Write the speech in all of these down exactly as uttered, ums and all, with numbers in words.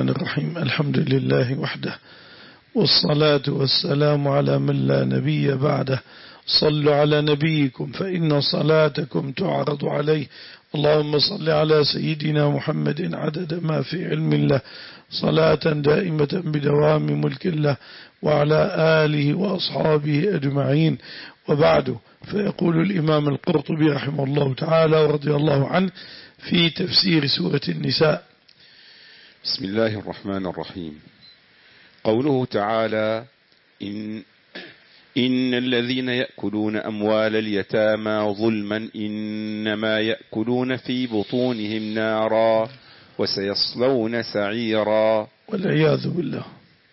الرحيم. الحمد لله وحده، والصلاة والسلام على من لا نبي بعده. صلوا على نبيكم فإن صلاتكم تعرض عليه. اللهم صل على سيدنا محمد عدد ما في علم الله، صلاة دائمة بدوام ملك الله، وعلى آله وأصحابه أجمعين. وبعد، فيقول الإمام القرطبي رحمه الله تعالى ورضي الله عنه في تفسير سورة النساء: بسم الله الرحمن الرحيم. قوله تعالى: إن, إن الذين يأكلون أموال اليتامى ظلما إنما يأكلون في بطونهم نارا وسيصلون سعيرا. والعياذ بالله.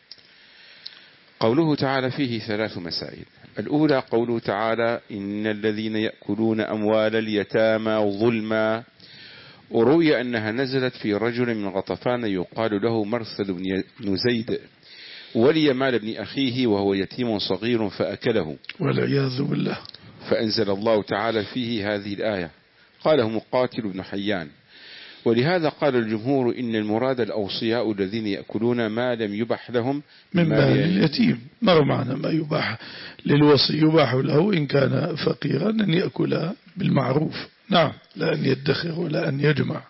قوله تعالى فيه ثلاث مسائل. الأولى قوله تعالى: إن الذين يأكلون أموال اليتامى ظلما، وروي أنها نزلت في رجل من غطفان يقال له مرثد بن زيد، ولي مال ابن أخيه وهو يتيم صغير فأكله، والعياذ بالله. فأنزل الله تعالى فيه هذه الآية. قاله مقاتل بن حيان. ولهذا قال الجمهور إن المراد الأوصياء الذين يأكلون ما لم يبح لهم من مال اليتيم. ما معنى ما يباح للوصي؟ يباح له إن كان فقيرا أن يأكل بالمعروف، نعم، لا أن يدخر ولا أن يجمع.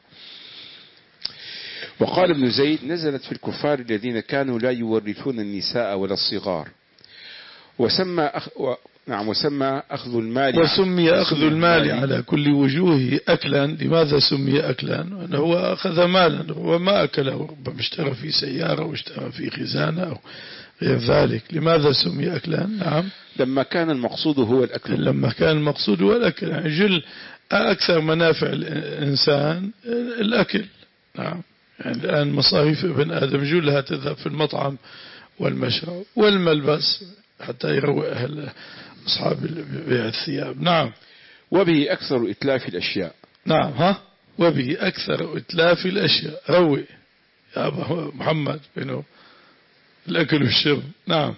وقال ابن زيد: نزلت في الكفار الذين كانوا لا يورثون النساء ولا الصغار، وسمى أخ... و... نعم وسمى أخذ المال وسمي أخذ المال على كل وجوه أكلا. لماذا سمي أكلا؟ أنه هو أخذ مالا وما أكله، ربما اشترى في سيارة واشترى في خزانة أو غير ذلك. لماذا سمي أكلا؟ نعم، لما كان المقصود هو الأكل. لما كان المقصود هو الأكل، يعني جل أكثر منافع الإنسان الأكل. نعم، يعني الآن مصاريف ابن آدم جلها تذهب في المطعم والمشرب والملبس حتى يروق أهل أصحاب بيع الثياب. نعم. وبه أكثر إتلاف الأشياء. نعم، ها وبه أكثر إتلاف الأشياء. روي يا أبا محمد بينه الأكل والشرب. نعم.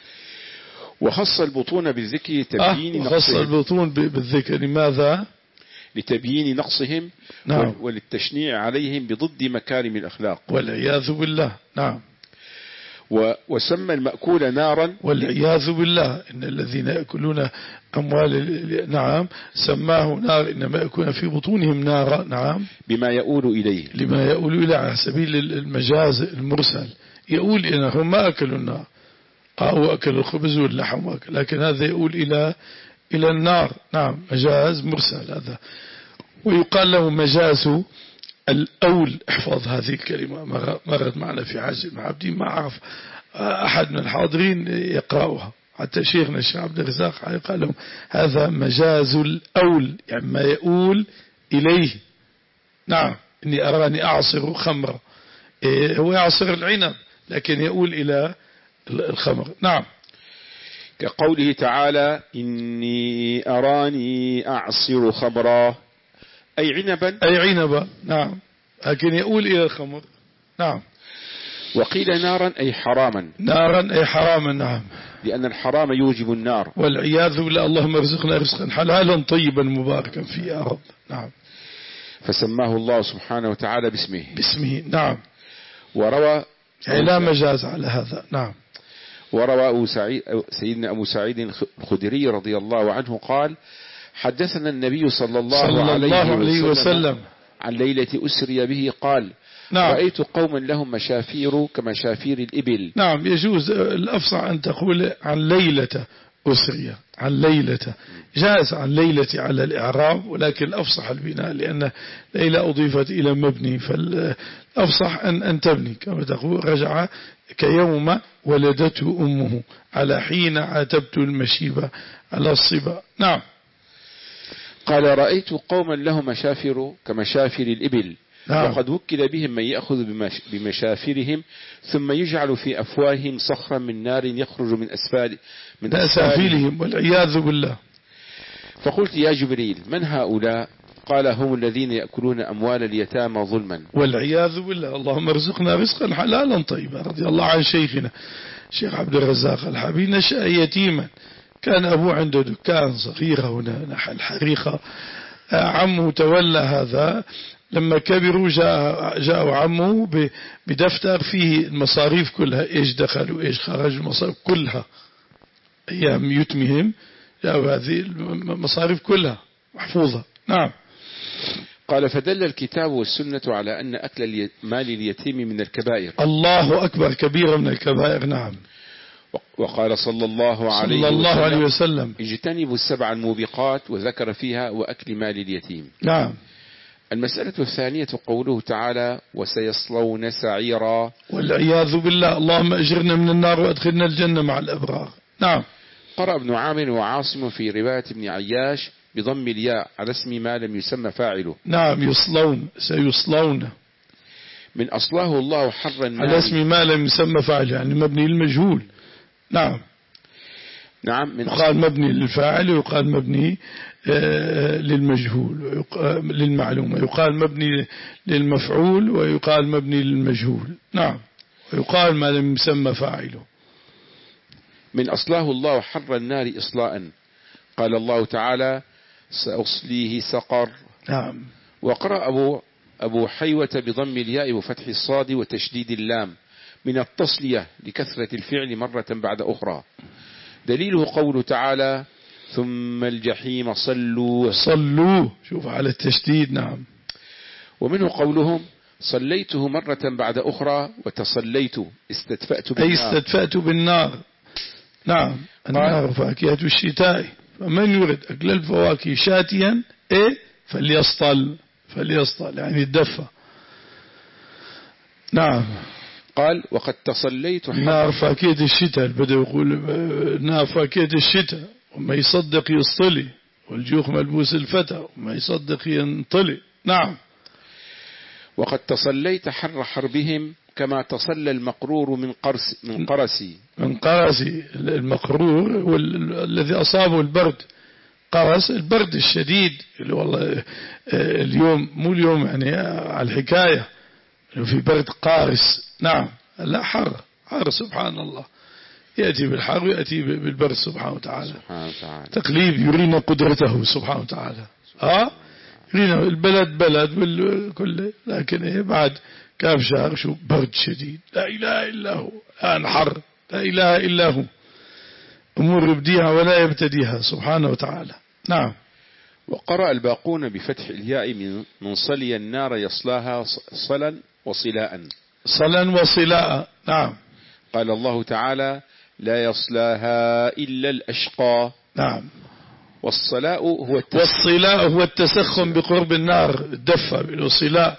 وخص البطون بالذكر تبيين آه وخص البطون بالذكر. لماذا؟ لتبيين نقصهم. نعم. وللتشنيع عليهم بضد مكارم الأخلاق. والعياذ بالله. نعم. وسمى المأكول نارا. والعياذ بالله. إن الذين يأكلون أموال، نعم، سماه نار إنما يأكلون في بطونهم نارا. نعم، بما يؤول إليه، لما يؤول إليه على سبيل المجاز المرسل. يقول إنهم ما أكلوا النار أو أكلوا الخبز واللحم وأكل، لكن هذا يقول إلى إلى النار. نعم، مجاز مرسل هذا. ويقال له مجاز الأول. احفظ هذه الكلمة، مرت معنا في حاج المعبدين، ما أعرف أحد من الحاضرين يقرأها، حتى شيخنا الشيخ عبد الرزاق قال لهم هذا مجاز الأول، يعني ما يقول إليه. نعم، إني أراني أعصر خمرة، إيه هو يعصر العنب لكن يقول إلى الخمر. نعم. كقوله تعالى: إني أراني أعصر خمرا، أي عنبا، أي عنبا. نعم، لكن يقول إلى الخمر. نعم. وقيل نارا أي حراما. نارا أي حراما. نعم، لأن الحرام يوجب النار. والعياذ بالله. اللهم ارزقنا رزقا حلالا طيبا مباركا فيه يا رب. نعم. فسماه الله سبحانه وتعالى باسمه. باسمه. نعم. وروى يعني لا مجاز على هذا. نعم. وروى أبو سعيد سيدنا أبو سعيد الخدري رضي الله عنه قال: حدثنا النبي صلى الله, صلى الله عليه, عليه وسلم, وسلم عن ليلة أسري به قال: نعم. رأيت قوما لهم مشافير كمشافير الإبل. نعم، يجوز الأفصح أن تقول عن ليلة أسري، عن ليلة جاز عن ليلة على الإعراب، ولكن الأفصح البناء، لأن ليلة أضيفت إلى مبني، فالأفصح أن, أن تبني كما تقول: رجع كيوم ولدته أمه، على حين عاتبت المشيبة على الصبا. نعم. قال: رأيت قوما لهم مشافر كمشافر الإبل. نعم. وقد وكل بهم من يأخذ بمشافرهم ثم يجعل في أفواههم صخرا من نار يخرج من أسفل من أسافلهم، والعياذ بالله. فقلت: يا جبريل، من هؤلاء؟ قال: هم الذين يأكلون أموال اليتامى ظلما. والعياذ بالله. اللهم ارزقنا رزقا حلالا طيبا. رضي الله عن شيخنا الشيخ عبد الرزاق الحبيب، نشأ يتيما، كان أبوه عنده دكان صغيرة هنا نحو الحريقة، عمه تولى هذا لما كبروا جاء جاءوا عمه بدفتر فيه المصاريف كلها، إيش دخل وإيش خرج، المصاريف كلها أيام يتمهم جاءوا هذه المصاريف كلها محفوظة. نعم. قال فدل الكتاب والسنة على أن أكل مال اليتيم من الكبائر. الله أكبر، كبيرة من الكبائر. نعم. وقال صلى الله عليه, صلى الله عليه وسلم اجتنبوا السبع الموبقات، وذكر فيها وأكل مال اليتيم. نعم. المسألة الثانية قوله تعالى وسيصلون سعيرا، والعياذ بالله، اللهم أجرنا من النار وأدخلنا الجنة مع الأبرار. نعم. قرأ ابن عامر وعاصم في رواية ابن عياش بضم الياء على اسم ما لم يسمى فاعله. نعم. يصلون، سيصلون من أصله الله حر النار على اسم ما لم يسمى فاعله، يعني مبني للمجهول. نعم. نعم. من يقال مبني للفاعل ويقال مبني للمجهول للمعلومة، يقال مبني للمفعول ويقال مبني للمجهول. نعم. ويقال ما لم يسمى فاعله. من أصله الله حر النار إصلاء، قال الله تعالى سأصليه سقر. نعم. وقرأ أبو, أبو حيوة بضم الياء وفتح الصاد وتشديد اللام من التصلية لكثرة الفعل مرة بعد أخرى. دليله قوله تعالى ثم الجحيم صلوا صلوا، شوف على التشديد. نعم. ومنه قولهم صليته مرة بعد أخرى، وتصليت استدفأت بالنار، أي استدفأت بالنار. نعم. النار فاكهة الشتاء، فمن يريد أكل الفواكه شاتيا إيه فليصطل، فليصطل يعني الدفة. نعم. قال وقد تصليت نار فاكهة الشتاء، بدأ يقول نار فاكهة الشتاء، وما يصدق يصطلي، والجوخ ملبوس الفتى، وما يصدق ينطلي. نعم. وقد تصليت حر حربهم كما تصلى المقرور من قرس من قرسي. من قرسي، المقرور والذي أصابه البرد، قرس البرد الشديد اللي والله اليوم مو اليوم يعني على الحكاية، في برد قارس. نعم. لا حر، حر سبحان الله، يأتي بالحر ويأتي بالبرد سبحانه وتعالى. سبحانه وتعالى. تقليب يرينا قدرته سبحانه وتعالى. ها يرينا البلد بلد والكل، لكن إيه بعد كاف شهر شو برد شديد، لا إله إلا هو. الآن حر، لا إله إلا هو، أمور يبديها ولا يبتديها سبحانه وتعالى. نعم. وقرأ الباقون بفتح الياء من صلي النار يصلاها صلا وصلاء. صلا وصلاء. نعم. قال الله تعالى لا يصلاها إلا الأشقى. نعم. والصلاء هو والصلاء هو التسخن بقرب النار، الدفة بالصلاء.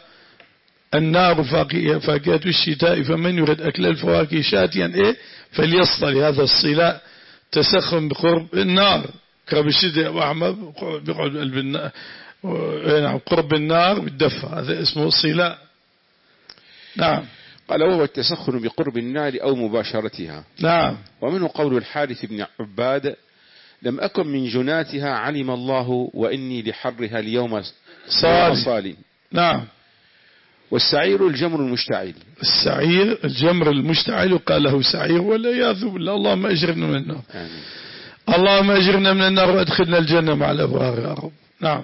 النار فاكهة الشتاء، فمن يريد أكل الفواكه شاتيا إيه فليصطل. هذا الصلاء تسخن بقرب النار، قرب الشتاء وأحمد بقعد قلب النار، نعم قرب النار بالدفة، هذا اسمه الصلاء. نعم. قال وهو التسخن بقرب النار أو مباشرتها. نعم. ومنه قول الحارث بن عباد لم أكن من جناتها علم الله وإني لحرها اليوم صالي. نعم. والسعير الجمر المشتعل. السعير الجمر المشتعل، وقال له سعير والعياذ بالله. اللهم أجرنا من النار. آمين. اللهم أجرنا من النار وأدخلنا الجنة مع الأبرار يا رب. نعم.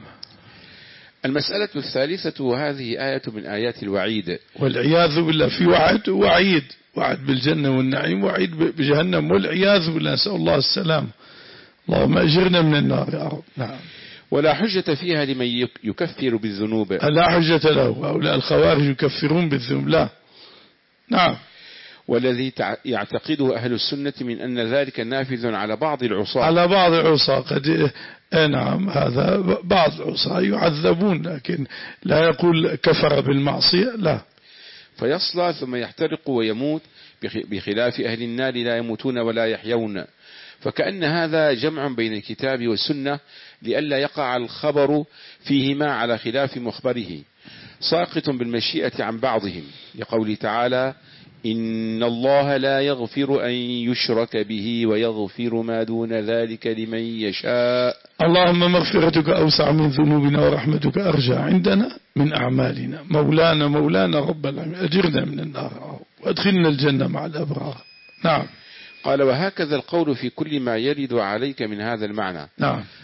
المسألة الثالثة، وهذه آية من آيات الوعيد. والعياذ بالله، في وعد ووعيد، وعد بالجنة والنعيم، وعيد بجهنم والعياذ بالله، نسأل الله السلام. اللهم أجرنا من النار يا رب. نعم. ولا حجة فيها لمن يكفر بالذنوب. لا حجة له، هؤلاء الخوارج يكفرون بالذنوب. لا. نعم. والذي يعتقده أهل السنة من أن ذلك نافذ على بعض العصاة. على بعض العصاة قد نعم، هذا بعض العصاة يعذبون، لكن لا يقول كفر بالمعصية، لا. فيصلى ثم يحترق ويموت، بخلاف أهل النار لا يموتون ولا يحيون. فكأن هذا جمع بين الكتاب والسنة لئلا يقع الخبر فيهما على خلاف مخبره، ساقط بالمشيئة عن بعضهم، لقول تعالى إن الله لا يغفر أن يشرك به ويغفر ما دون ذلك لمن يشاء. اللهم مغفرتك أوسع من ذنوبنا ورحمتك أرجى عندنا من أعمالنا. مولانا مولانا رب العالمين، أجرنا من النار وأدخلنا الجنة مع الأبرار. نعم. قال وهكذا القول في كل ما يرد عليك من هذا المعنى. نعم.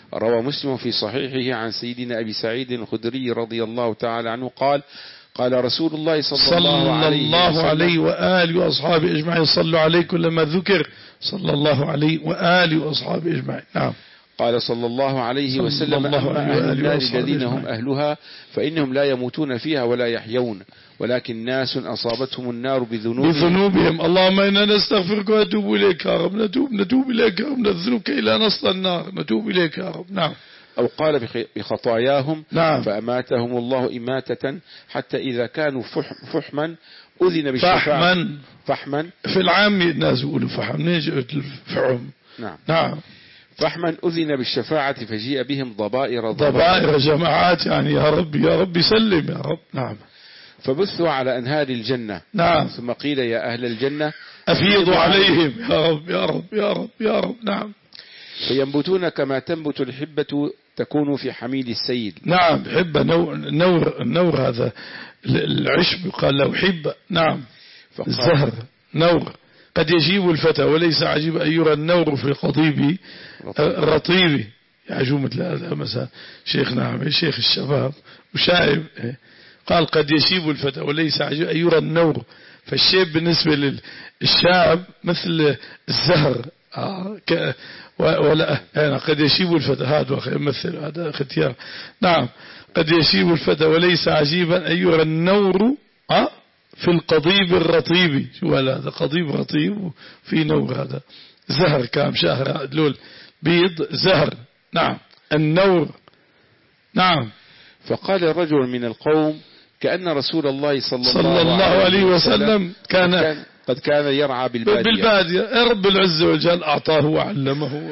روى مسلم في صحيحه عن سيدنا أبي سعيد الخدري رضي الله تعالى عنه قال قال رسول الله صلى, صلى الله عليه, الله عليه وآله وأصحابه أجمعين. صلوا عليه كلما ذكر صلى الله عليه وآله وأصحابه أجمعين. نعم. قال صلى الله عليه وسلم أما أهل النار الذين هم أهلها فإنهم لا يموتون فيها ولا يحيون ولكن ناس أصابتهم النار بذنوبهم, بذنوبهم. اللهم إنا نستغفرك ونتوب إليك يا رب. نتوب نتوب إليك يا رب من الذنوب كي لا نصل النار. نتوب إليك يا رب. نعم. أو قال بخطاياهم. نعم. فأماتهم الله إماتة حتى إذا كانوا فحما أذن بالشفاعة. فحما فحما في العام الناس يقولوا فحم نيجي الفحم. نعم. نعم. فحما أذن بالشفاعة فجيء بهم ضبائر ضبائر جماعات يعني يا رب يا رب سلم يا رب. نعم. فبثوا على أنهار الجنة. نعم. ثم قيل يا أهل الجنة أفيضوا عليهم يا رب يا رب يا رب يا رب. نعم. فينبتون كما تنبت الحبة تكون في حميد السيد. نعم. حبة نور, نور, نور هذا العشب قال له حبة. نعم. الزهر نور قد يجيب الفتى وليس عجيب أن يرى النور في القضيب الرطيب. يعجو مثل هذا مثلا شيخنا عمي شيخ الشباب وشاعر قال قد يشيب الفتى وليس عجيب أن يرى النور. فالشيب بالنسبة للشاب مثل الزهر آه ك ولا يعني قد يشيب الفتى هذا يمثل هذا ختيار. نعم. قد يشيب الفتى وليس عجيبا أن يرى النور آه في القضيب الرطيب. شو هذا قضيب رطيب في نور هذا زهر كام شهر دلول بيض زهر. نعم. النور. نعم. فقال رجل من القوم كأن رسول الله صلى, صلى الله, الله عليه وسلم كان, كان قد كان يرعى بالبادية, بالبادية. رب العزة والجل أعطاه وعلمه.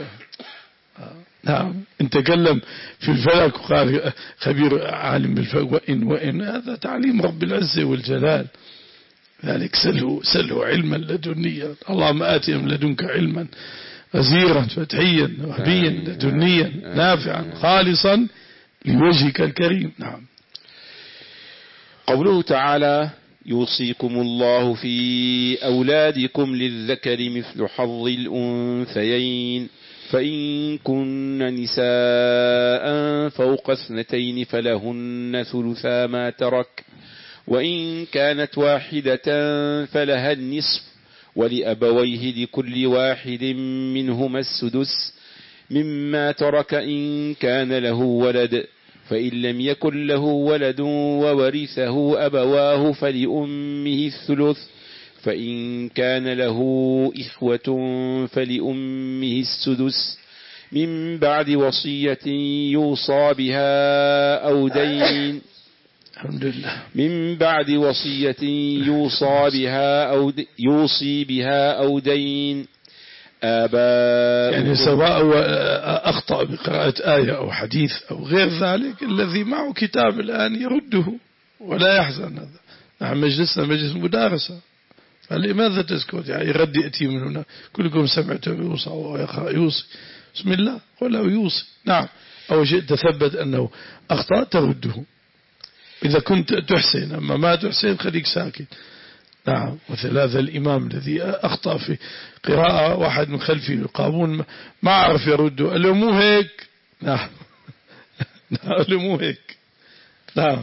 نعم. إن تكلم في الفلك وقال خبير عالم بالفلك وإن وإن هذا تعليم رب العزة والجلال. ذلك سله سله علما لدنيا. اللهم آتهم لدنك علما غزيرا فتحيا وهبيا لدنيا نافعا خالصا لوجهك الكريم. نعم. قوله تعالى يوصيكم الله في أولادكم للذكر مثل حظ الأنثيين فإن كن نساء فوق اثنتين فلهن ثلثا ما ترك وإن كانت واحدة فلها النصف ولأبويه لكل واحد منهما السدس مما ترك إن كان له ولد فإن لم يكن له ولد وورثه أبواه فلأمه الثلث فإن كان له إخوة فلأمه السدس من بعد وصية يوصى بها أو دين. الحمد لله. من بعد وصية يوصى بها أو يوصي بها أو دين. آباء يعني سواء أخطأ بقراءة آية أو حديث أو غير ذلك الذي معه كتاب الآن يرده ولا يحزن. هذا نحن مجلسنا مجلس مدارسة فلماذا تسكت؟ يعني رد يأتي من هنا كلكم سمعت يوصى ويقرأ يوصي بسم الله ولا يوصي. نعم. أو شيء تثبت أنه أخطأ ترده إذا كنت تحسن. أما ما تحسن خليك ساكت. نعم. مثل هذا الإمام الذي أخطأ في قراءة واحد من خلفه يقابون ما عرف يرده قال له مو هيك. نعم. قال له مو هيك. نعم.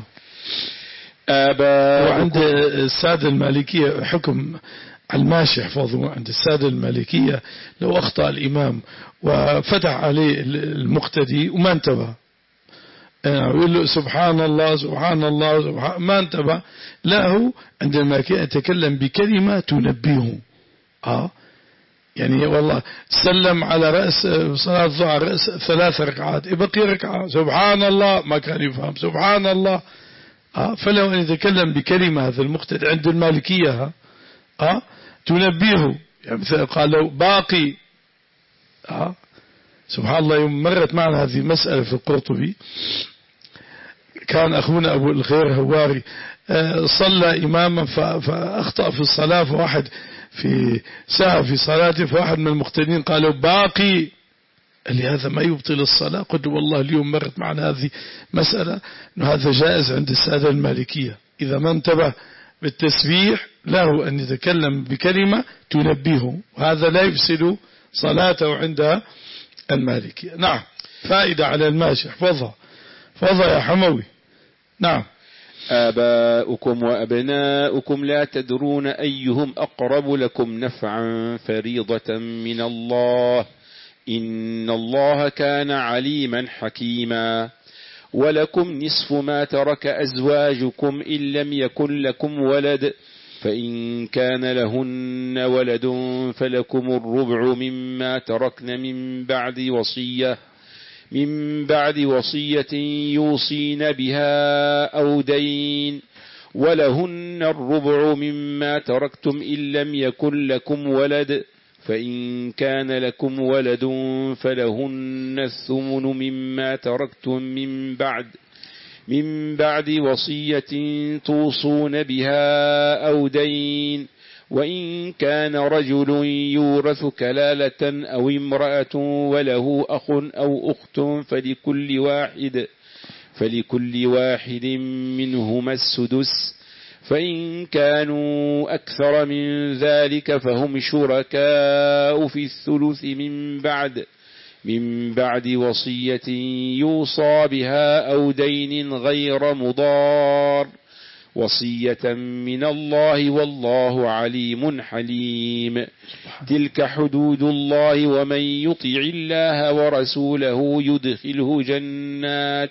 وعند السادة المالكية حكم الماشي يحفظه. عند السادة المالكية لو أخطأ الإمام وفتح عليه المقتدي وما انتبه يقول له سبحان الله سبحان الله سبحان ما انتبه له عندما يتكلم بكلمة تنبيه. آه يعني والله سلم على رأس صلاة الظهر رأس ثلاث ركعات بقي ركعة سبحان الله ما كان يفهم سبحان الله. آه فلو أن يتكلم بكلمة هذا المقتدى عند المالكية آه تنبيه. يعني مثلا قال له باقي آه سبحان الله. يوم مرت معنا هذه المسألة في القرطبي كان أخونا أبو الخير هواري صلى إماما فأخطأ في الصلاة فواحد في ساعة في صلاته فواحد من المقتدين قالوا باقي لهذا ما يبطل الصلاة. قلت والله اليوم مرت معنا هذه مسألة أنه هذا جائز عند السادة المالكية إذا ما انتبه بالتسبيح له أن يتكلم بكلمة تنبيه وهذا لا يفسد صلاته عند المالكية. نعم. فائدة على الماشي، احفظها احفظها يا حموي. نعم. آباؤكم وأبناؤكم لا تدرون أيهم أقرب لكم نفعا فريضة من الله إن الله كان عليما حكيما. ولكم نصف ما ترك أزواجكم إن لم يكن لكم ولد فإن كان لهن ولد فلكم الربع مما تركن من بعد وصية من بعد وصية يوصين بها أو دين ولهن الربع مما تركتم إن لم يكن لكم ولد فإن كان لكم ولد فلهن الثمن مما تركتم من بعد من بعد وصية توصون بها أو دين وإن كان رجل يورث كلالة أو امرأة وله أخ أو أخت فلكل واحد فلكل واحد منهما السدس فإن كانوا أكثر من ذلك فهم شركاء في الثلث من بعد من بعد وصية يوصى بها أو دين غير مضار وصية من الله والله عليم حليم. تلك حدود الله ومن يطع الله ورسوله يدخله جنات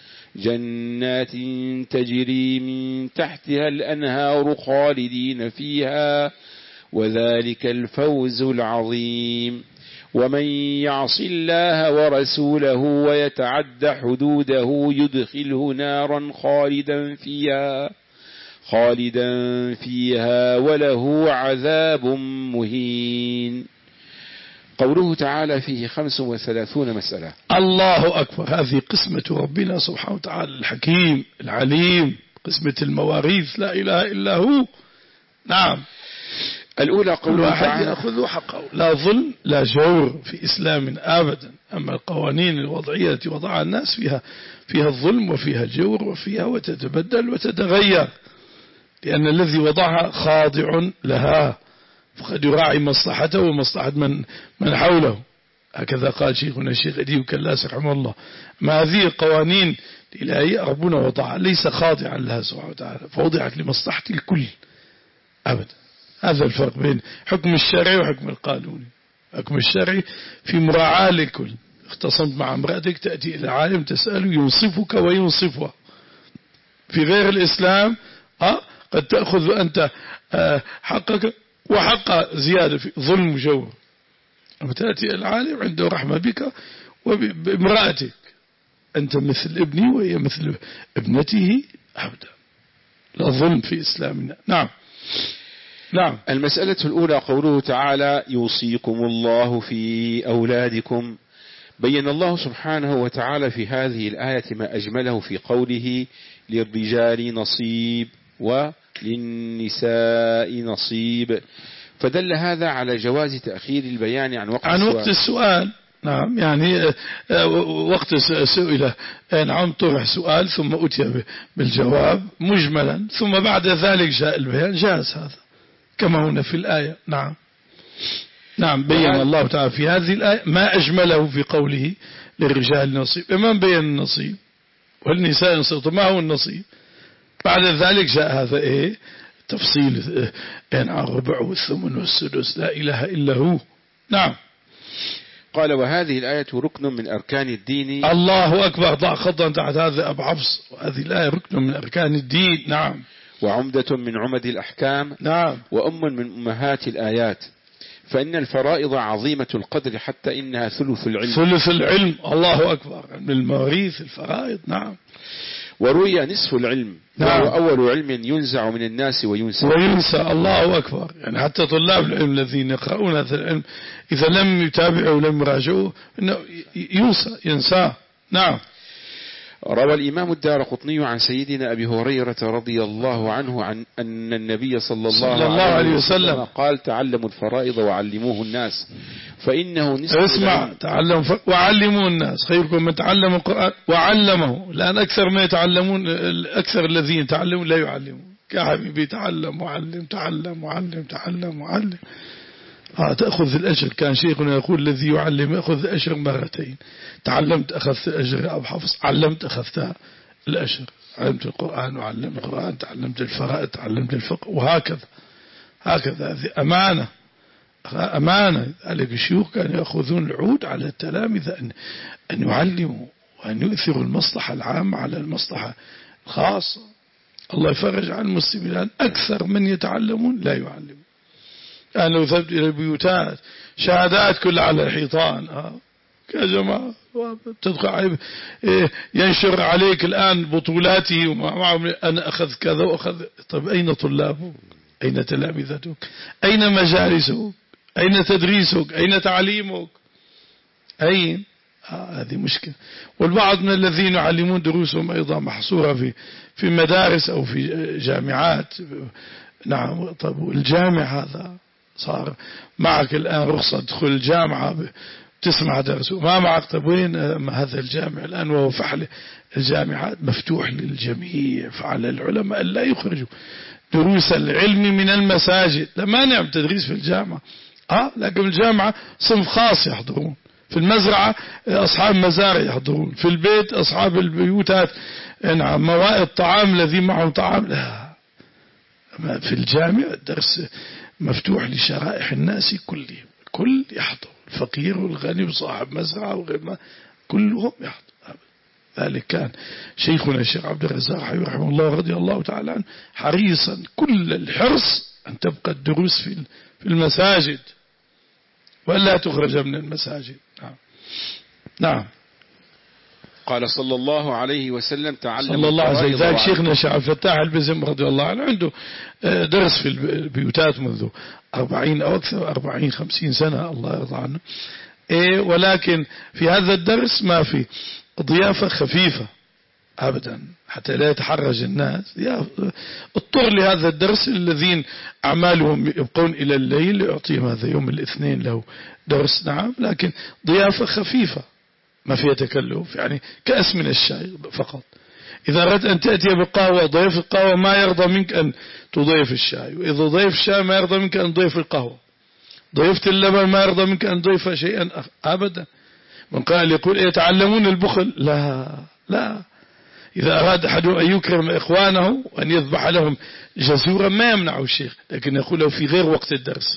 جنات تجري من تحتها الأنهار خالدين فيها وذلك الفوز العظيم. ومن يعص الله ورسوله ويتعد حدوده يدخله نارا خالدا فيها خالدا فيها وله عذاب مهين. قوله تعالى فيه خمس وثلاثون مسألة. الله أكبر. هذه قسمة ربنا سبحانه وتعالى الحكيم العليم، قسمة المواريث لا إله إلا هو. نعم. الأولى قوله تعالى يأخذ حقه، لا ظلم لا جور في إسلام أبدا. أما القوانين الوضعية التي وضعها الناس فيها فيها الظلم وفيها الجور وفيها وتتبدل وتتغير، لأن الذي وضعها خاضع لها فقد يراعي مصلحته ومصلحة من من حوله. هكذا قال شيخنا الشيخ أديب كلاس رحمه الله. ما هذه القوانين الإلهية ربنا وضعها ليس خاضعا لها سبحانه وتعالى، فوضعت لمصلحة الكل أبدا. هذا الفرق بين حكم الشرعي وحكم القانوني. حكم الشرعي في مراعاة للكل. اختصمت مع امرأتك تأتي إلى عالم تسأله ينصفك وينصفها. في غير الإسلام أه قد تأخذ أنت أه حقك وحق زيادة في ظلم وجور. أما تأتي العالم عنده رحمة بك وبامرأتك، أنت مثل ابني وهي مثل ابنته أبدا. لا ظلم في إسلامنا. نعم. نعم. المسألة الأولى قوله تعالى يوصيكم الله في أولادكم. بين الله سبحانه وتعالى في هذه الآية ما أجمله في قوله للرجال نصيب وللنساء نصيب، فدل هذا على جواز تأخير البيان عن وقت عن السؤال. وقت السؤال. نعم. يعني وقت سئل نعم طرح سؤال ثم أتي بالجواب مجملا ثم بعد ذلك جاء البيان، جاز هذا كما هنا في الآية. نعم. نعم. بين الله تعالى في هذه الآية ما أجمله في قوله للرجال نصيب. من بين النصيب والنساء نصيب، ما هو النصيب؟ بعد ذلك جاء هذا إيه تفصيل عن الربع والثمن والسدس لا إله إلا هو. نعم. قال وهذه الآية ركن من أركان الدين. الله أكبر. ضع خطا تحت هذا أبو حفص. وهذه الآية ركن من أركان الدين. نعم. وعمدة من عمد الأحكام. نعم. وأم من أمهات الآيات، فإن الفرائض عظيمة القدر حتى إنها ثلث العلم. ثلث العلم. الله أكبر. من المواريث الفرائض. نعم. وروي نصف العلم. نعم. وهو أول علم ينزع من الناس وينسى وينسى. الله أكبر. يعني حتى طلاب العلم الذين يقرؤون هذا العلم إذا لم يتابعوا ولم يراجعوه إنه ينسى ينساه. نعم. روى الإمام الدارقطني عن سيدنا أبي هريرة رضي الله عنه عن أن النبي صلى الله, صلى الله عليه وسلم قال تعلموا الفرائض وعلموه الناس فإنه نصف اسمع تعلموا ف... وعلموا الناس. خيركم من تعلم القرآن وعلمه، لأن أكثر ما يتعلمون أكثر الذين يتعلمون لا يعلمون. يا حبيبي تعلم وعلم تعلم وعلم تعلم وعلم. آه تأخذ الأجر. كان شيخنا يقول الذي يعلم يأخذ الأجر مرتين، تعلمت أخذت الأجر أو حفظ، علمت أخذت الأجر، علمت القرآن وعلمت القرآن، تعلمت الفرائض تعلمت الفقه، وهكذا هكذا. هذه أمانة أمانة. ذلك الشيوخ كانوا يأخذون العود على التلامذة أن, أن يعلموا وأن يؤثروا المصلحة العامة على المصلحة الخاصة. الله يفرج عن المسلمين أكثر من يتعلمون لا يعلمون. أنا لو ذهبت إلى البيوتات شهادات كلها على الحيطان، آه. يا جماعة تدخل ينشر عليك الآن بطولاتي ومعهم أنا أخذ كذا وأخذ. طيب أين طلابك؟ أين تلامذتك؟ أين مجالسك؟ أين تدريسك؟ أين تعليمك؟ أين؟ آه هذه مشكلة. والبعض من الذين يعلمون دروسهم أيضا محصورة في في مدارس أو في جامعات. نعم. طيب الجامع هذا صار معك الآن رخصة تدخل الجامعة تسمع درس وما معك. طيب وين هذا الجامع الآن؟ وهو فحل الجامعات مفتوح للجميع، فعلى العلماء لا يخرجوا دروس العلم من المساجد. لا مانع تدريس في الجامعة، آه لكن الجامعة صنف خاص يحضرون، في المزرعة أصحاب مزارع يحضرون، في البيت أصحاب البيوتات نعم موائد طعام الذي معهم طعام. لا، في الجامع الدرس مفتوح لشرائح الناس كلهم، كل يحضر، الفقير والغني وصاحب مزرعة وغير ما كلهم يحضر. ذلك كان شيخنا الشيخ عبد الرزاق رحمه الله رضي الله تعالى عنه حريصا كل الحرص أن تبقى الدروس في في المساجد ولا تخرج من المساجد. نعم. نعم. قال صلى الله عليه وسلم تعلم صلى الله عليه وسلم. ذلك شيخنا الشيخ عبد الفتاح البزم رضي الله عنه عنده درس في البيوتات منذ أربعين أو أكثر، أربعين خمسين سنة الله يرضى عنه. إيه ولكن في هذا الدرس ما في ضيافة خفيفة أبدا حتى لا يتحرج الناس. اضطر لهذا الدرس الذين أعمالهم يبقون إلى الليل يعطيهم هذا يوم الاثنين له درس. نعم. لكن ضيافة خفيفة ما فيها تكلف، يعني كأس من الشاي فقط. إذا أردت أن تأتي بقهوة ضيف القهوة ما يرضى منك أن تضيف الشاي، وإذا ضيف الشاي ما يرضى منك أن تضيف القهوة، ضيفت اللبن ما يرضى منك أن تضيف شيئا أبدا. من قال يقول يتعلمون البخل، لا لا. إذا أراد أحد أن يكرم إخوانه وأن يذبح لهم جزورا ما يمنعه الشيخ، لكن يقول في غير وقت الدرس،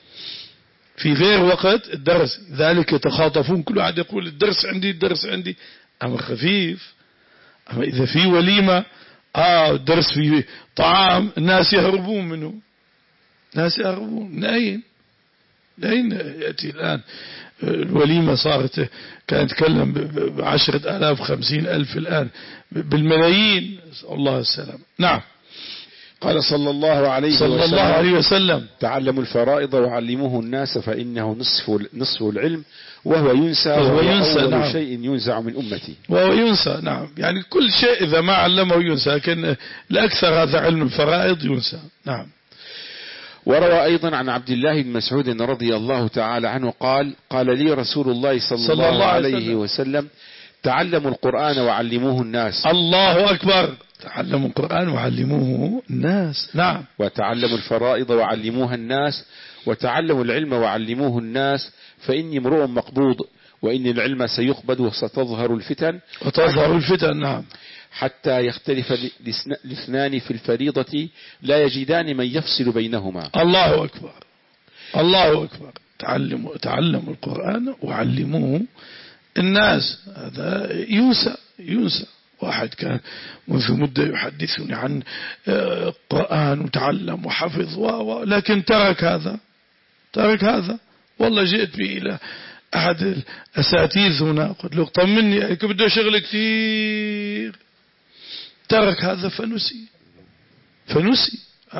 في غير وقت الدرس. ذلك يتخاطفون كل واحد يقول الدرس عندي الدرس عندي. أمر خفيف. أما إذا في وليمة آه الدرس فيه طعام الناس يهربون منه، الناس يهربون من أين؟ لأين يأتي الآن الوليمة؟ صارت كانت تكلم بعشرة آلاف خمسين ألف الآن بالملايين. الله السلام. نعم. قال صلى الله عليه صلى وسلم, الله عليه وسلم تعلموا الفرائض وعلموه الناس فإنه نصف نصف العلم وهو ينسى وهو ينسى. أول نعم. شيء ينزع من أمتي وهو ينسى. نعم. يعني كل شيء إذا ما علمه ينسى، لكن الأكثر هذا علم الفرائض ينسى. نعم. وروى أيضا عن عبد الله بن مسعود رضي الله تعالى عنه قال قال لي رسول الله صلى, صلى الله, الله عليه وسلم, وسلم تعلموا القرآن وعلموه الناس. الله أكبر. تعلموا القرآن وعلموه الناس. نعم. وتعلموا الفرائض وعلموها الناس وتعلموا العلم وعلموه الناس فإني امرؤ مقبوض وإن العلم سيقبض وستظهر الفتن وتظهر الفتن. نعم. حتى يختلف الاثنان في الفريضة لا يجدان من يفصل بينهما. الله أكبر. الله أكبر. تعلموا تعلموا القرآن وعلموه الناس. هذا ينسى ينسى. واحد كان منذ مدة يحدثني عن القرآن وتعلم وحفظ و... لكن ترك هذا ترك هذا. والله جئت به إلى أحد الأساتذة هنا قلت له طمني يعني بده شغل كثير. ترك هذا فنسي فنسي.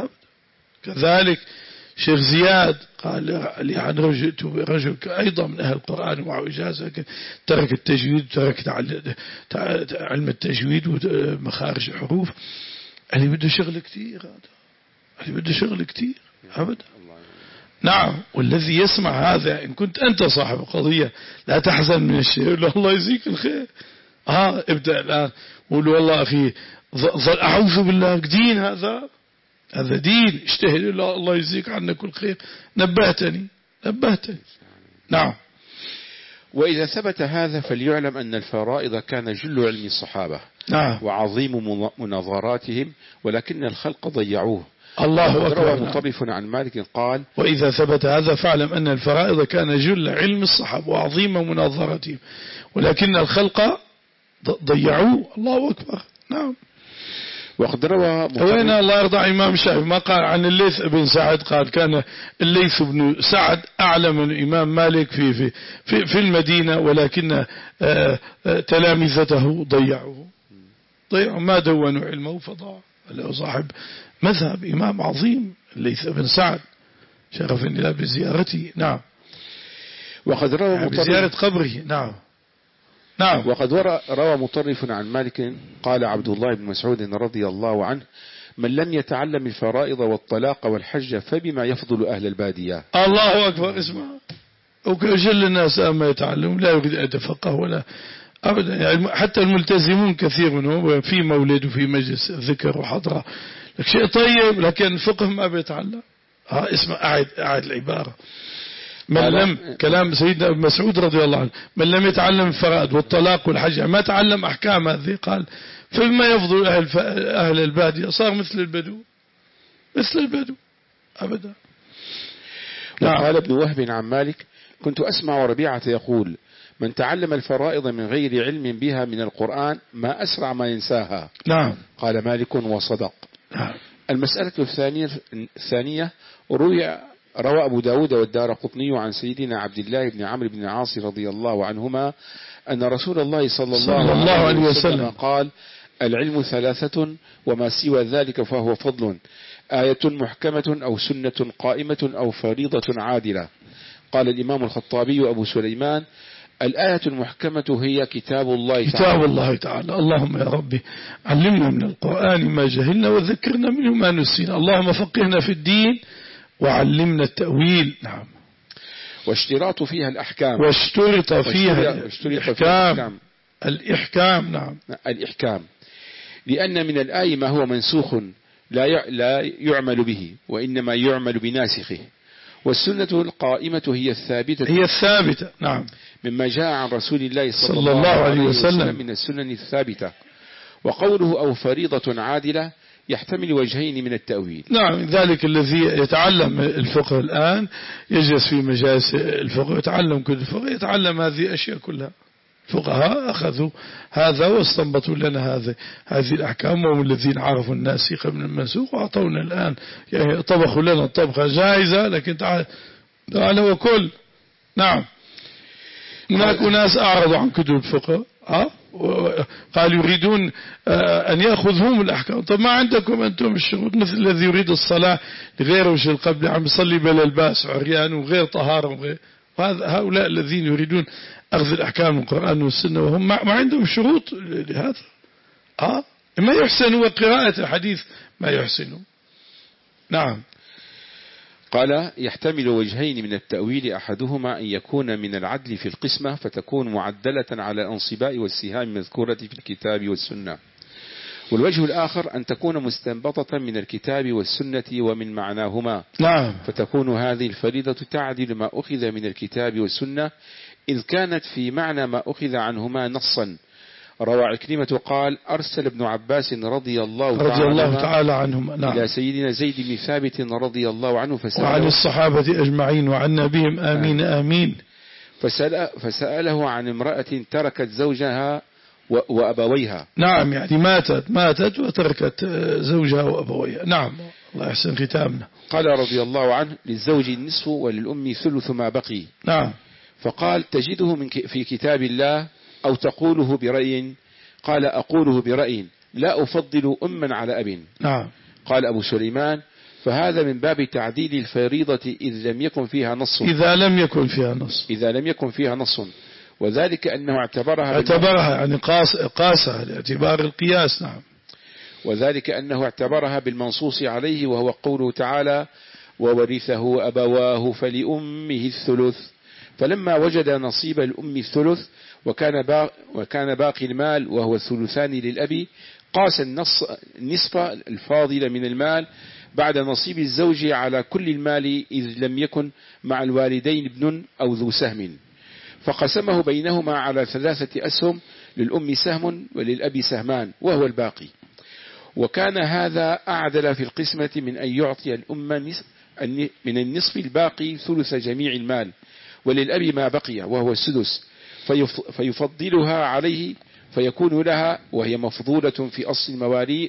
كذلك شيخ زياد قال لي عن رجل, رجل أيضا من أهل القرآن ومعه إجازة ترك التجويد ترك علم التجويد ومخارج الحروف. اللي بده شغل كثير هذا اللي بده شغل كثير أبدا. نعم. والذي يسمع هذا إن كنت أنت صاحب قضية لا تحزن من الشيء الله يجزيك الخير. آه ابدأ الآن قول والله أخي ظل أعوذ بالله دين هذا هذا دين اجتهد الله الله يجزيك عنا كل خير. نبهتني نبهتني. نعم. وإذا ثبت هذا فليعلم أن الفرائض كان جل علم الصحابة نعم. وعظيم مناظراتهم، ولكن الخلق ضيعوه. الله أكبر. روى مطرف عن مالك قال: وإذا ثبت هذا فاعلم أن الفرائض كان جل علم الصحابة وعظيم مناظرتهم، ولكن الخلق ضيعوه. الله أكبر. نعم. وقد روى وين الله يرضى إمام الشافعي ما قال عن الليث بن سعد، قال كان الليث بن سعد أعلم من الإمام مالك في في في, في المدينة، ولكن تلامذته ضيعوه ضيعوا ما دونوا علمه فضاع. له صاحب مذهب إمام عظيم الليث بن سعد، شرفني له بزيارته. نعم. وقد روى يعني بزيارة قبره. نعم. نعم. وقد روى مطرف عن مالك قال عبد الله بن مسعود رضي الله عنه: من لم يتعلم الفرائض والطلاق والحج فبما يفضل أهل البادية. الله أكبر. اسمع، وكأجل الناس أما يتعلم لا يريد أن يتفقه ولا أبدا، يعني حتى الملتزمون كثير منهم في مولد وفي مجلس ذكر وحضرة لك شيء طيب، لكن الفقه ما بيتعلم. ها اسمع، أعد أعد العبارة. من لم كلام سيدنا ابن مسعود رضي الله عنه: من لم يتعلم الفرائض والطلاق والحج، ما تعلم أحكام هذه، قال فبما يفضل أهل, أهل البادية، صار مثل البدو مثل البدو أبدا. وقال ابن وهب عن مالك: كنت أسمع ربيعة يقول: من تعلم الفرائض من غير علم بها من القرآن ما أسرع ما ينساها. نعم. قال مالك: وصدق. نعم. المسألة الثانية الثانية روي روى أبو داود والدارقطني عن سيدنا عبد الله بن عمرو بن العاص رضي الله عنهما أن رسول الله صلى الله, صلى الله عليه وسلم قال: العلم ثلاثة وما سوى ذلك فهو فضل، آية محكمة أو سنة قائمة أو فريضة عادلة. قال الإمام الخطابي أبو سليمان: الآية المحكمة هي كتاب الله تعالى. كتاب الله تعالى. اللهم يا ربي علمنا من القرآن ما جهلنا وذكرنا منه ما نسينا. اللهم فقهنا في الدين وعلمنا التأويل. نعم. واشتراط فيها الأحكام. واشترط فيها الإحكام. الإحكام. نعم. الإحكام، لأن من الآية ما هو منسوخ لا لا يعمل به، وإنما يعمل بناسخه. والسنة القائمة هي الثابتة هي الثابتة. نعم. مما جاء عن رسول الله صلى, صلى الله عليه وسلم. وسلم من السنن الثابتة. وقوله أو فريضة عادلة يحتمل وجهين من التأويل. نعم. ذلك الذي يتعلم الفقه الآن يجلس في مجالس الفقه يتعلم كل الفقه، يتعلم هذه الأشياء كلها. فقهاء أخذوا هذا واستنبطوا لنا هذه هذه الأحكام، وهم الذين عرفوا الناسخ من المنسوخ وأعطونا الآن، يعني طبخوا لنا طبخة جائزة، لكن تعال تعال وكل. نعم. هناك ناس أعرضوا عن كتب الفقه ها قالوا يريدون أن يأخذهم الأحكام. طب ما عندكم أنتم الشروط، مثل الذي يريد الصلاة لغير وجه القبل عم يصلي بلا الباس عريان وغير طهارة وغير، هؤلاء الذين يريدون أخذ الأحكام من القرآن والسنة وهم ما عندهم شروط لهذا. آه ما يحسنوا قراءة الحديث ما يحسنوا. نعم. قال يحتمل وجهين من التأويل: أحدهما أن يكون من العدل في القسمة فتكون معدلة على الأنصباء والسهام المذكورة في الكتاب والسنة، والوجه الآخر أن تكون مستنبطة من الكتاب والسنة ومن معناهما. نعم. فتكون هذه الفريضة تعدل ما أخذ من الكتاب والسنة إذ كانت في معنى ما أخذ عنهما نصا. روى عكرمة قال: أرسل ابن عباس رضي الله, رضي الله تعالى عنهما نعم. إلى سيدنا زيد بن ثابت رضي الله عنه فسأله وعن الصحابة أجمعين وعنا بهم آمين آمين. فسأل فسأله عن امرأة تركت زوجها وأبويها. نعم، يعني ماتت ماتت وتركت زوجها وأبويها. نعم. الله يحسن ختامنا. قال رضي الله عنه: للزوج النصف وللأم ثلث ما بقي. نعم. فقال: تجده من في كتاب الله أو تقوله برأي؟ قال: أقوله برأي لا أفضل أما على أب. نعم. قال أبو سليمان: فهذا من باب تعديل الفريضة إذ لم يكن فيها نص. إذا لم يكن فيها نص. إذا لم يكن فيها نص، وذلك أنه اعتبرها اعتبرها يعني قاس قاسها لاعتبار القياس. نعم. وذلك أنه اعتبرها بالمنصوص عليه، وهو قوله تعالى: وورثه أبواه فلأمه الثلث. فلما وجد نصيب الأم الثلث وكان باقي, وكان باقي المال وهو الثلثان للأب، قاس النص النصف الفاضل من المال بعد نصيب الزوج على كل المال إذ لم يكن مع الوالدين ابن أو ذو سهم، فقسمه بينهما على ثلاثة أسهم، للأم سهم وللأب سهمان وهو الباقي. وكان هذا أعدل في القسمة من أن يعطي الأم من النصف الباقي ثلث جميع المال، وللأب ما بقي وهو السدس، فيفضلها عليه فيكون لها، وهي مفضولة في أصل المواريث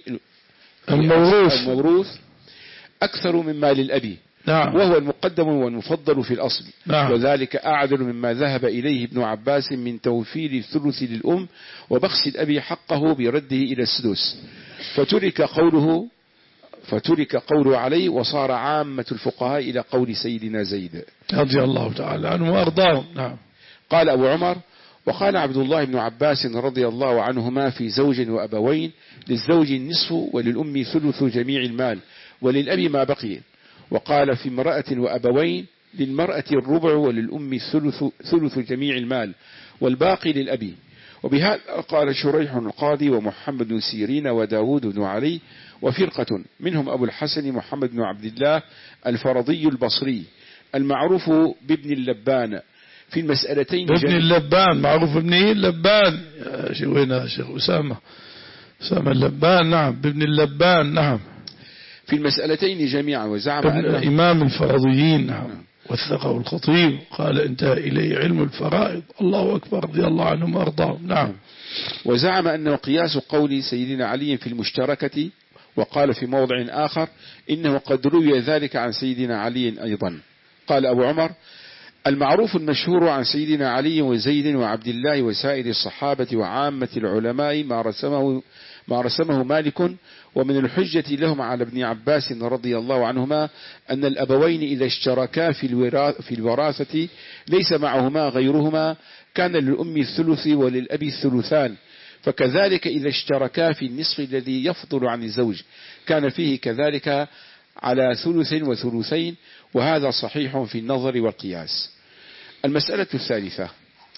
الموروث أكثر من مال الأب، نعم. وهو المقدم والمفضل في الأصل، نعم. وذلك أعدل مما ذهب إليه ابن عباس من توفير الثلث للأم وبخس الأب حقه برده إلى السدس، فترك قوله فترك قوله عليه، وصار عامة الفقهاء إلى قول سيدنا زيد رضي الله تعالى عنه وأرضاه. نعم. قال أبو عمر: وقال عبد الله بن عباس رضي الله عنهما في زوج وأبوين: للزوج النصف وللأم ثلث جميع المال وللأب ما بقي. وقال في امرأة وأبوين: للمرأة الربع وللأم الثلث ثلث جميع المال والباقي للأب. وبهذا قال شريح القاضي ومحمد بن سيرين وداود بن علي وفرقة منهم أبو الحسن محمد بن عبد الله الفرضي البصري المعروف بابن اللبان في المسألتين. ابن اللبان معروف بابن اللبان، شوينا شيخ أسامة أسامة اللبان، نعم بابن اللبان، نعم في المسألتين جميعا. وزعم أنه إمام الفرضيين، نعم, نعم. وثقه الخطيب قال انتهى إليه علم الفرائض. الله أكبر رضي الله عنهم وأرضاهم. نعم. وزعم أنه قياس قول سيدنا علي في المشتركة، وقال في موضع آخر إنه قد روي ذلك عن سيدنا علي أيضا. قال أبو عمر: المعروف المشهور عن سيدنا علي وزيد وعبد الله وسائر الصحابة وعامة العلماء ما رسمه ما رسمه مالك، ومن الحجة لهم على ابن عباس رضي الله عنهما أن الأبوين إذا اشتركا في الوراثة ليس معهما غيرهما كان للأم الثلث وللأب الثلثان، فكذلك إذا اشتركا في النصف الذي يفضل عن الزوج كان فيه كذلك على ثلث وثلثين، وهذا صحيح في النظر والقياس. المسألة الثالثة: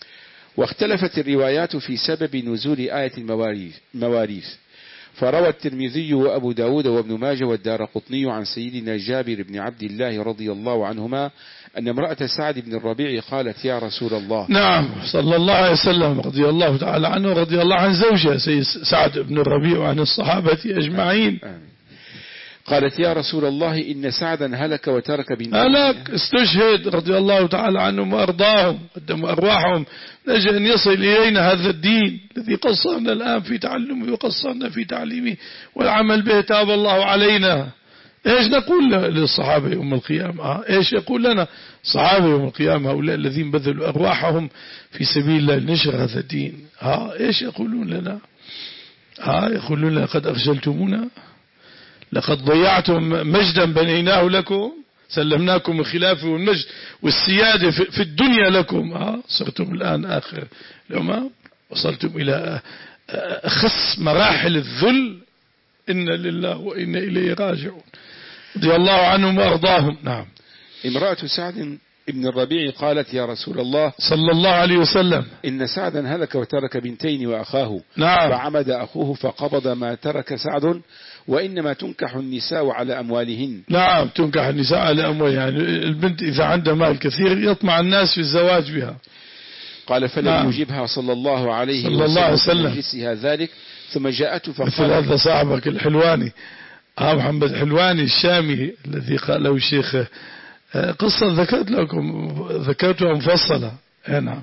واختلفت الروايات في سبب نزول آية المواريث، فروى الترمذي وأبو داود وابن ماجه والدارقطني عن سيدنا جابر بن عبد الله رضي الله عنهما أن امرأة سعد بن الربيع قالت: يا رسول الله. نعم صلى الله عليه وسلم رضي الله تعالى عنه ورضي الله عن زوجها سيد سعد بن الربيع وعن الصحابة أجمعين. آمين. قالت: يا رسول الله إن سعدا هلك وترك بنت هلك استشهد رضي الله تعالى عنهم وأرضاهم، قدموا أرواحهم لأجل أن يصل إلينا هذا الدين الذي قصرنا الآن في تعلمه وقصرنا في تعليمه والعمل به. تاب الله علينا. إيش نقول للصحابة يوم القيامة؟ آه. إيش يقول لنا الصحابة يوم القيامة هؤلاء الذين بذلوا أرواحهم في سبيل الله لنشر هذا الدين؟ آه. إيش يقولون لنا؟ آه. يقولون لنا: قد أخجلتمونا، لقد ضيعتم مجدا بنيناه لكم، سلمناكم الخلافة والمجد والسيادة في الدنيا لكم. آه. صرتم الآن آخر الأمم، وصلتم إلى أخس مراحل الذل. إن لله وإن إليه راجعون. رضي الله عنهم وأرضاهم. نعم. امرأة سعد ابن الربيع قالت: يا رسول الله صلى الله عليه وسلم إن سعدا هلك وترك بنتين وأخاه. نعم. فعمد أخوه فقبض ما ترك سعد، وإنما تنكح النساء على أموالهن. نعم تنكح النساء على أموالهن، يعني البنت إذا عندها مال كثير يطمع الناس في الزواج بها. قال: فلم نعم. يجيبها صلى الله عليه صلى الله عليه وسلم مجلسها ذلك، ثم جاءته فقال: مثل هذا صاحبك الحلواني، آه محمد الحلواني الشامي الذي قال له الشيخ قصة ذكرت لكم ذكرتها مفصلة. نعم.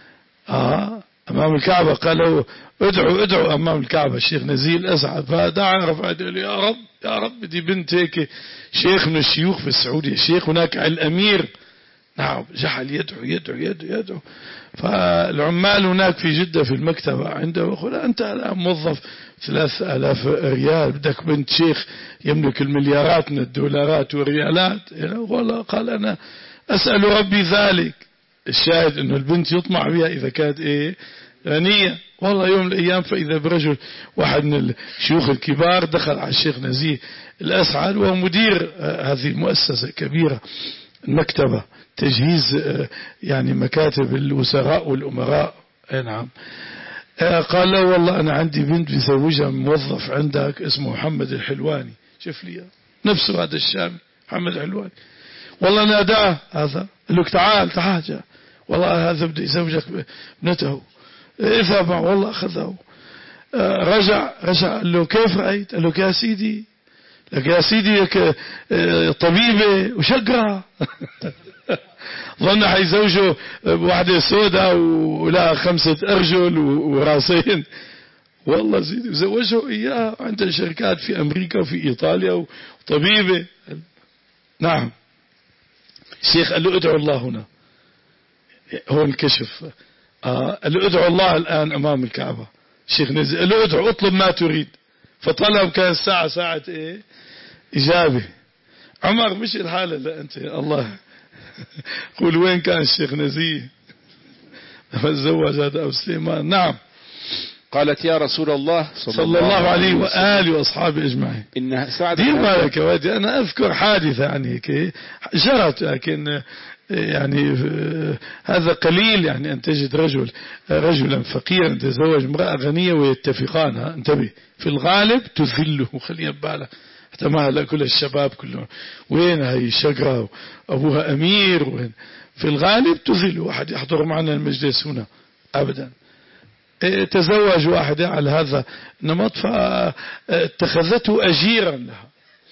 آه أمام الكعبة قال له: ادعوا ادعوا أمام الكعبة الشيخ نزيل أسعد، فدعا رفع يده: يا رب يا رب دي بنت هيك شيخ من الشيوخ في السعودية، شيخ هناك الأمير. نعم. جعل يدعو يدعو يدعو يدعو. فالعمال هناك في جدة في المكتبة عنده يقول: أنت الآن موظف ثلاث آلاف ريال، بدك بنت شيخ يملك المليارات من الدولارات والريالات. والله قال: أنا أسأل ربي ذلك. الشاهد أنه البنت يطمع بها إذا كانت إيه غنية. والله يوم من الأيام فإذا برجل واحد من الشيوخ الكبار دخل على الشيخ نزيه الأسعد، وهو مدير هذه المؤسسة الكبيرة المكتبة، تجهيز يعني مكاتب الوزراء والأمراء. نعم. قال له: والله أنا عندي بنت بزوجها موظف عندك اسمه محمد الحلواني، شوف لي نفسه هذا الشامي محمد علواني، والله ناداه هذا قال له تعال تعال جاء. والله هذا بدي يزوجك ابنته، اذهب معه. والله أخذه. رجع رجع قال له كيف رأيت؟ قال له يا سيدي لك يا سيدي لك طبيبة وشقرة. ظن حيزوجه واحدة سوداء ولها خمسة أرجل وراسين. والله سيدي زوجه إياه، عنده شركات في أمريكا وفي إيطاليا وطبيبة. نعم. الشيخ قال له ادعو الله هنا، هون كشف. آه قال له ادعو الله الآن أمام الكعبة. الشيخ نزل قال له ادعو اطلب ما تريد، فطلب. كان الساعة ساعة ايه إجابة. عمر مش الحالة لا أنت الله. قول وين كان الشيخ نزيه تزوج هذا أبو سليمان. نعم. قالت يا رسول الله صلى, صلى الله عليه وآله وأصحابه أجمعين. إن سعد دير بالك يا ودي، أنا أذكر حادثة يعني هيك جرت، لكن يعني هذا قليل يعني أن تجد رجل رجلا فقيرا يتزوج امرأة غنية ويتفقان. انتبه، في الغالب تذله. خلينا ببالك حتى ما هلا كل الشباب كلهم وين هاي شقرة أبوها أمير، وين في الغالب تذل. واحد يحضر معنا المجلس هنا أبدا تزوج واحدة على هذا النمط فاتخذته أجيرا لها،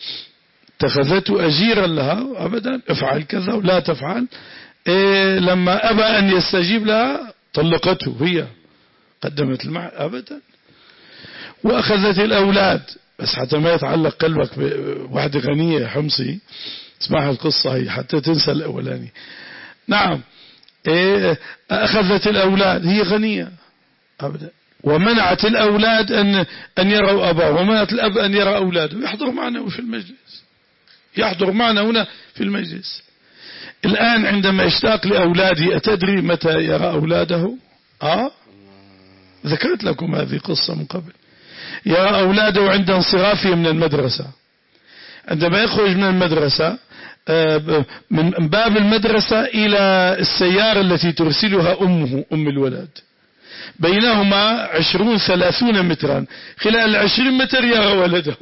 اتخذته أجيرا لها أبدا، افعل كذا ولا تفعل. إيه لما أبى أن يستجيب لها طلقته، هي قدمت المع أبدا. وأخذت الأولاد. بس حتى ما يتعلق قلبك بواحدة غنية حمصي، اسمعها القصة هي حتى تنسى الأولاني. نعم. إيه أخذت الأولاد، هي غنية أبدا، ومنعت الأولاد أن أن يروا أباه، ومنعت الأب أن يرى أولاده. يحضر معنا في المجلس، يحضر معنا هنا في المجلس. الآن عندما يشتاق لأولاده، أتدري متى يرى أولاده؟ آه ذكرت لكم هذه قصة من قبل. يرى أولاده عند انصرافه من المدرسة. عندما يخرج من المدرسة من باب المدرسة إلى السيارة التي ترسلها أمه أم الولد، بينهما عشرون ثلاثون مترا، خلال العشرين متر يرى ولده.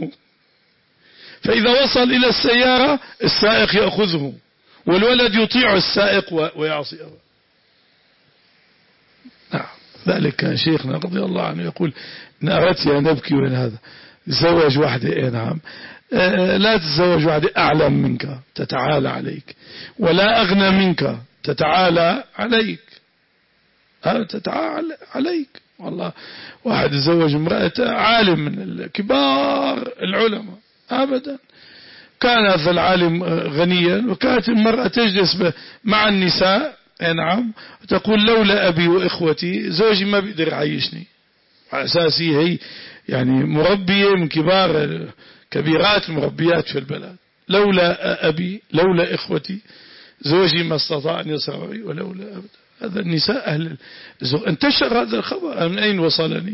فإذا وصل إلى السيارة السائق يأخذه، والولد يطيع السائق ويعصي أباه. نعم. ذلك كان شيخنا رضي الله عنه يقول إن أردت أن نبكي وين هذا تزوج واحدة. إيه نعم. لا تتزوج واحدة أعلم منك تتعالى عليك، ولا أغنى منك تتعالى عليك. تتعالى عليك. والله واحد يتزوج امرأة عالم من كبار العلماء أبدا، كان هذا العالم غنيا، وكانت المرأة تجلس مع النساء نعم تقول لولا أبي وإخوتي زوجي ما بيقدر يعيشني. على أساس هي يعني مربية من كبار كبيرات المربيات في البلد. لولا أبي لولا إخوتي زوجي ما استطاع أن يصرف بي، ولولا أبدا. هذا النساء أهل الزوج. انتشر هذا الخبر، من أين وصلني؟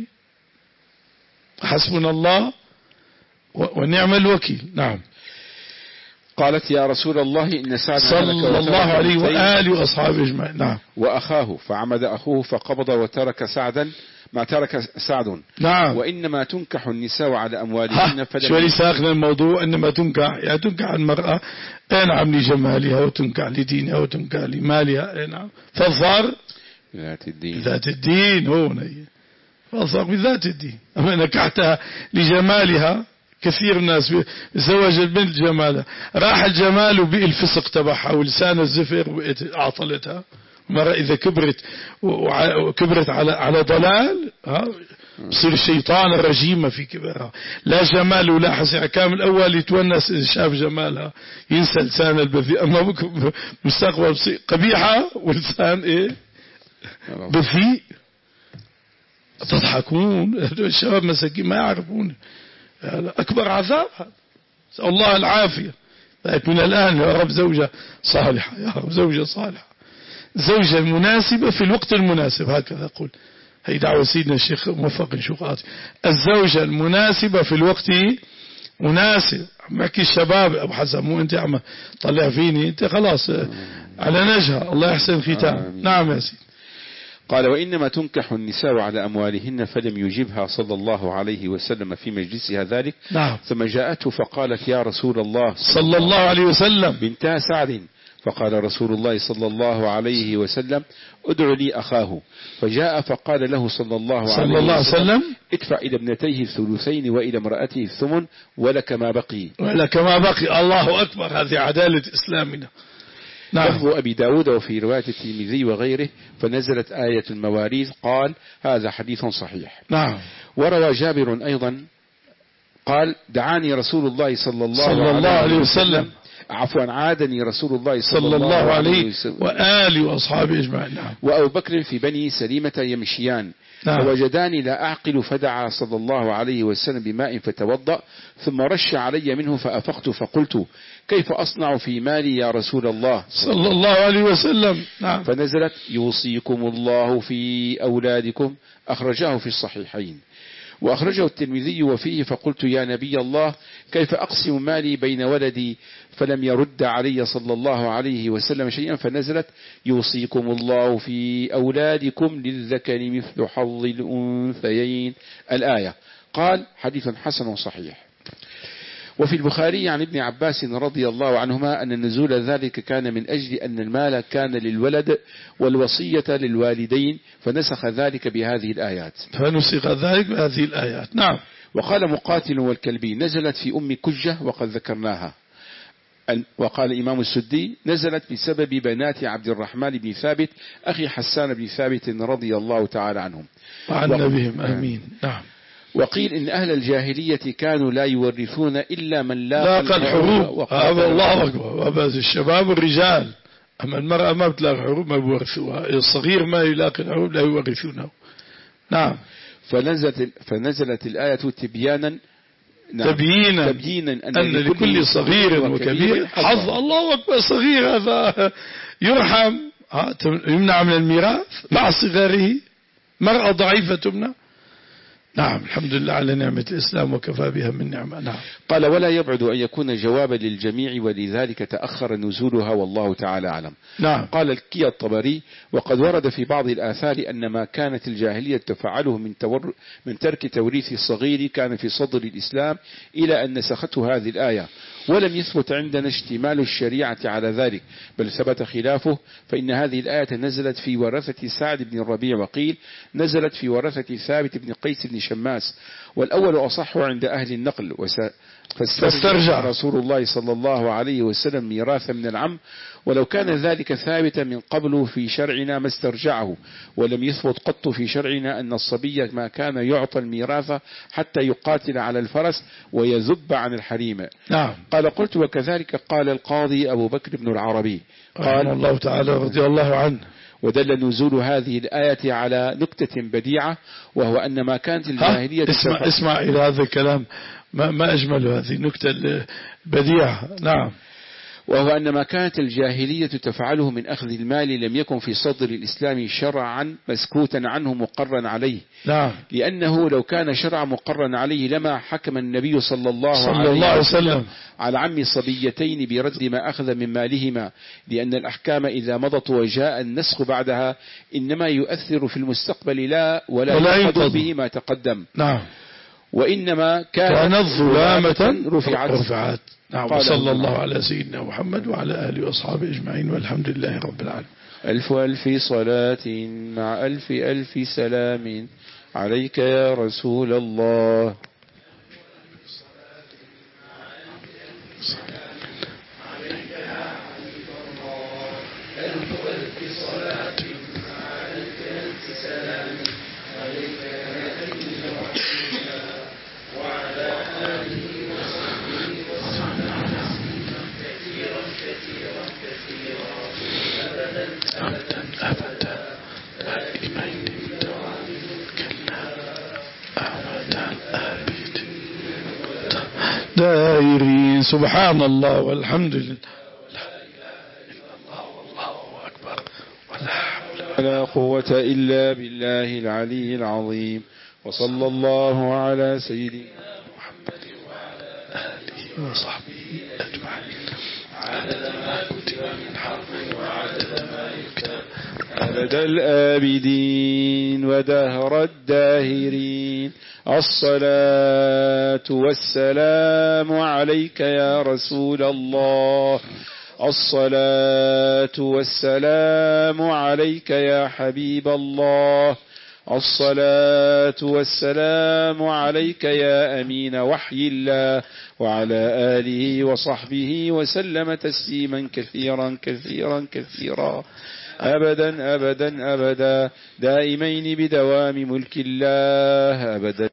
حسبنا الله ونعم الوكيل. نعم. قالت يا رسول الله إن سعد صلى الله عليه وآله وأصحابه أجمعين. نعم. وأخاه، فعمد أخوه فقبض وترك سعدا ما ترك سعد. نعم. وإنما تنكح النساء على أموالهن. شو اللي ساخنا الموضوع؟ إنما تنكح يعني تنكح المرأة نعم لجمالها، وتنكح لدينها، وتنكح لمالها. نعم. فالظهر ذات الدين، ذات الدين هون فالظهر بذات الدين. أما نكحتها لجمالها، كثير الناس زوج البنت جمالها، راح الجمال وبقي الفسق تبعها ولسان الزفر وبقت أعطلتها. مرة إذا كبرت وكبرت على على ضلال ها بصير الشيطان الرجيمة في كبرها، لا جمال ولا حسن. كان الأول يتونس إذا شاف جمالها ينسى لسان البذيء، أما مستقبل بصير قبيحة ولسان إيه بذيء. تضحكون الشباب مساكين ما يعرفون أكبر عذاب هذا. نسأل الله العافية. من الآن يا رب زوجة صالحة، يا رب زوجة صالحة، زوجة مناسبة في الوقت المناسب. هكذا أقول، هي دعوة سيدنا الشيخ موفق شقاطي، الزوجة المناسبة في الوقت مناسب. محكي الشباب أبو حسن، مو أنت عم طلع فيني، أنت خلاص على نجهة. الله يحسن ختام. نعم يا سيدي. قال وإنما تنكح النساء على أموالهن فلم يجبها صلى الله عليه وسلم في مجلسها ذلك. نعم. ثم جاءته فقالت يا رسول الله صلى الله عليه وسلم بنتا سعد. فقال رسول الله صلى الله عليه وسلم ادع لي أخاه. فجاء فقال له صلى الله صلى عليه الله عليه وسلم ادفع إلى ابنتيه الثلثين وإلى امرأته الثمن ولك ما بقي. ولك ما بقي. الله أكبر، هذه عدالة إسلامنا. نعم. لفظ أبي داود وفي رواية الترمذي وغيره فنزلت آية المواريث. قال هذا حديث صحيح. نعم. وروى جابر أيضا قال دعاني رسول الله صلى الله, صلى الله عليه وسلم عفوا عادني رسول الله صلى, صلى الله عليه وسلم وآله وأصحابه أجمعين. نعم. وأبو بكر في بني سليمة يمشيان. نعم. فوجداني لا أعقل فدعا صلى الله عليه وسلم بماء فتوضأ ثم رش علي منه فأفقت فقلت كيف أصنع في مالي يا رسول الله صلى الله عليه وسلم. نعم. فنزلت يوصيكم الله في أولادكم. أخرجاه في الصحيحين. وأخرجه الترمذي وفيه فقلت يا نبي الله كيف أقسم مالي بين ولدي فلم يرد علي صلى الله عليه وسلم شيئا. فنزلت يوصيكم الله في أولادكم للذكر مثل حظ الأنثيين الآية. قال حديث حسن صحيح. وفي البخاري عن ابن عباس رضي الله عنهما أن نزول ذلك كان من أجل أن المال كان للولد والوصية للوالدين فنسخ ذلك بهذه الآيات. فنسخ ذلك بهذه الآيات. نعم. وقال مقاتل والكلبي نزلت في أم كجة وقد ذكرناها. وقال إمام السدي نزلت بسبب بنات عبد الرحمن بن ثابت أخي حسان بن ثابت رضي الله تعالى عنهم وعن نبيهم آمين. نعم. وقيل إن أهل الجاهلية كانوا لا يورثون إلا من لاقى الحروب. هذا الله أكبر. وبس الشباب والرجال، أما المرأة ما بتلاقي حروب ما بيورثوها. الصغير ما يلاقي الحروب لا يورثونه. نعم. فنزلت, فنزلت الآية تبيانا نعم. تبيينا, تبيينا أن, أن لكل صغير وكبير حظ. الله أكبر. صغير هذا يرحم يمنع من الميراث مع صغاره. مرأة ضعيفة تمنع. نعم. الحمد لله على نعمة الإسلام وكفى بها من نعمة. نعم. قال ولا يبعد أن يكون جوابا للجميع ولذلك تأخر نزولها والله تعالى أعلم. نعم. قال الكي الطبري وقد ورد في بعض الآثار أن ما كانت الجاهلية تفعله من, تور من ترك توريث الصغير كان في صدر الإسلام إلى أن نسخته هذه الآية. ولم يثبت عندنا اشتمال الشريعة على ذلك بل ثبت خلافه. فإن هذه الآية نزلت في ورثة سعد بن الربيع وقيل نزلت في ورثة ثابت بن قيس بن شماس والأول أصح عند أهل النقل. فاسترجع رسول الله صلى الله عليه وسلم ميراثا من العم ولو كان ذلك ثابتا من قبل في شرعنا ما استرجعه. ولم يثبت قط في شرعنا أن الصبي ما كان يعطى الميراث حتى يقاتل على الفرس ويذب عن الحريم. نعم. قال قلت وكذلك قال القاضي أبو بكر بن العربي قال الله تعالى رضي الله عنه. ودل نزول هذه الآية على نكتة بديعة وهو أن ما كانت الجاهلية اسمع, اسمع إلى هذا الكلام ما, ما أجمل هذه النكتة البديعة. نعم. وهو أن ما كانت الجاهلية تفعله من أخذ المال لم يكن في صدر الإسلام شرعا مسكوتا عنه مقرا عليه. نعم. لأنه لو كان شرعا مقرا عليه لما حكم النبي صلى الله, صلى عليه, الله عليه وسلم, وسلم على عم صبيتين برد ما أخذ من مالهما. لأن الأحكام إذا مضت وجاء النسخ بعدها إنما يؤثر في المستقبل لا ولا, ولا ينقض به ما تقدم. نعم. وإنما كانت ظلامة رفعت, رفعت. نعم. وصلى الله على سيدنا محمد وعلى آله وأصحابه أجمعين والحمد لله رب العالمين. ألف ألف صلاة مع ألف ألف سلام عليك يا رسول الله. دائرين سبحان الله والحمد لله لا إله إلا الله والله أكبر ولا حول ولا قوة إلا بالله العلي العظيم. وصلى الله على سيدنا محمد وعلى آله وصحبه أجمعين عدد ما كتب من حرف وعدد ما يكتب أبد الآبدين ودهر الداهرين. الصلاة والسلام عليك يا رسول الله. الصلاة والسلام عليك يا حبيب الله. الصلاة والسلام عليك يا أمين وحي الله، وعلى آله وصحبه وسلم تسليما كثيرا كثيرا كثيرا أبدا أبدا أبدا دائمين بدوام ملك الله أبدا.